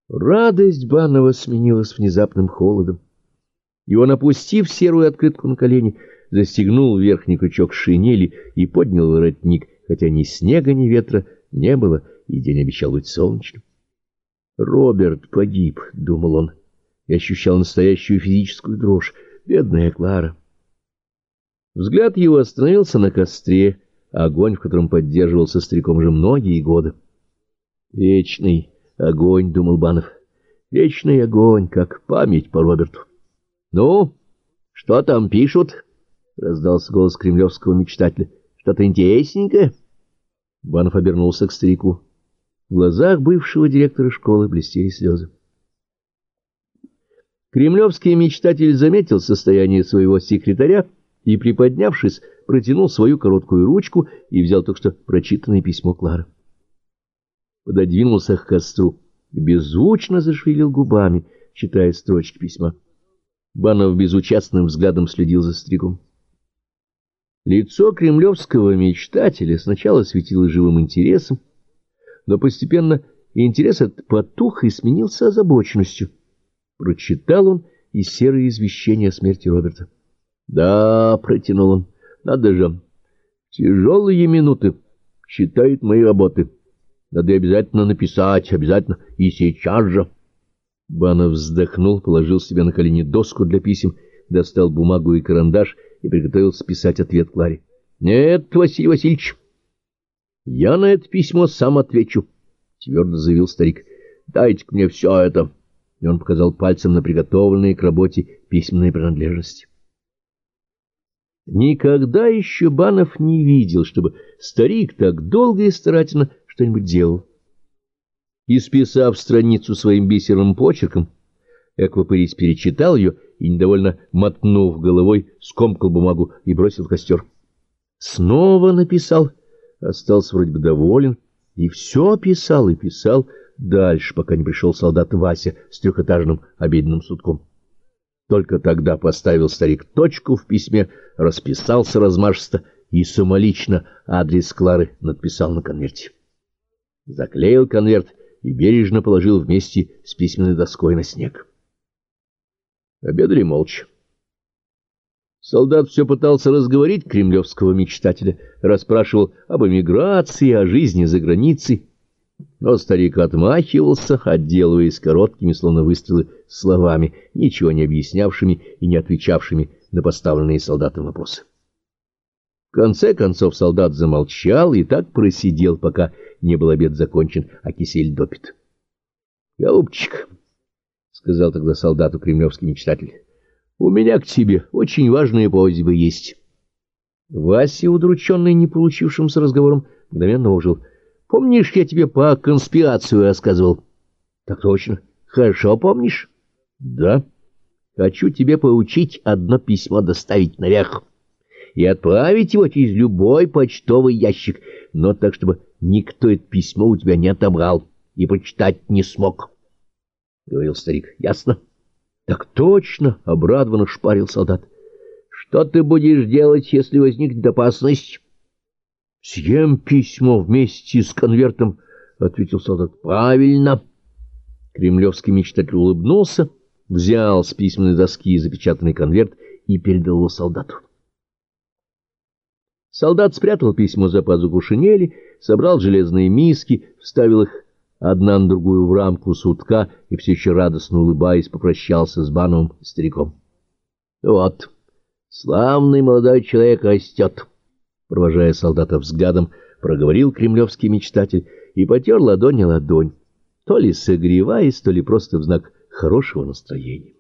Радость Банного сменилась внезапным холодом, и он, опустив серую открытку на колени, застегнул верхний крючок шинели и поднял воротник, хотя ни снега, ни ветра не было, и день обещал быть солнечным. «Роберт погиб», — думал он, и ощущал настоящую физическую дрожь. Бедная Клара. Взгляд его остановился на костре, огонь в котором поддерживался стариком уже многие годы. «Вечный огонь», — думал Банов, — «вечный огонь, как память по Роберту». «Ну, что там пишут?» — раздался голос кремлевского мечтателя. «Что-то интересненькое?» Банов обернулся к старику. В глазах бывшего директора школы блестели слезы. Кремлевский мечтатель заметил состояние своего секретаря и, приподнявшись, протянул свою короткую ручку и взял только что прочитанное письмо Клары. Пододвинулся к костру и беззвучно зашевелил губами, читая строчки письма. Банов безучастным взглядом следил за стариком. Лицо кремлевского мечтателя сначала светило живым интересом, но постепенно интерес этот потух и сменился озабоченностью. Прочитал он и серое извещение о смерти Роберта. «Да», — протянул он, — «надо же, тяжелые минуты, читает мои работы. Надо обязательно написать, обязательно, и сейчас же». Банов вздохнул, положил себе на колени доску для писем, достал бумагу и карандаш и приготовился писать ответ Кларе. «Нет, Василий Васильевич, я на это письмо сам отвечу», — твердо заявил старик. «Дайте-ка мне все это». И он показал пальцем на приготовленные к работе письменные принадлежности. Никогда еще Банов не видел, чтобы старик так долго и старательно что-нибудь делал. Исписав страницу своим бисерным почерком, Эквапорис перечитал ее и, недовольно мотнув головой, скомкал бумагу и бросил в костер. Снова написал, остался вроде бы доволен, и все писал и писал дальше, пока не пришел солдат Вася с трехэтажным обеденным сутком. Только тогда поставил старик точку в письме, расписался размашисто и самолично адрес Клары надписал на конверте. Заклеил конверт и бережно положил вместе с письменной доской на снег. Обедали молча. Солдат все пытался разговорить кремлевского мечтателя, расспрашивал об эмиграции, о жизни за границей, но старик отмахивался, отделываясь короткими, словно выстрелы, словами, ничего не объяснявшими и не отвечавшими на поставленные солдатом вопросы. В конце концов солдат замолчал и так просидел, пока не был обед закончен, а кисель допит. — Голубчик, — сказал тогда солдату кремлевский мечтатель, — у меня к тебе очень важная просьба есть. Вася, удрученный не получившимся разговором, мгновенно ожил. — Помнишь, я тебе по конспирацию рассказывал? — Так точно. — Хорошо помнишь? — Да. — Хочу тебе поучить одно письмо доставить наверх и отправить его через любой почтовый ящик, но так, чтобы никто это письмо у тебя не отобрал и прочитать не смог, — говорил старик. — Ясно? — Так точно, — обрадованно шпарил солдат. — Что ты будешь делать, если возникнет опасность? — Съем письмо вместе с конвертом, — ответил солдат. — Правильно. Кремлевский мечтатель улыбнулся, взял с письменной доски запечатанный конверт и передал его солдату. Солдат спрятал письмо за пазуху шинели, собрал железные миски, вставил их одна на другую в рамку сутка и все еще радостно улыбаясь попрощался с Бановым и стариком. — Вот, славный молодой человек растет, — провожая солдата взглядом, проговорил кремлевский мечтатель и потер ладонь о ладонь, то ли согреваясь, то ли просто в знак хорошего настроения.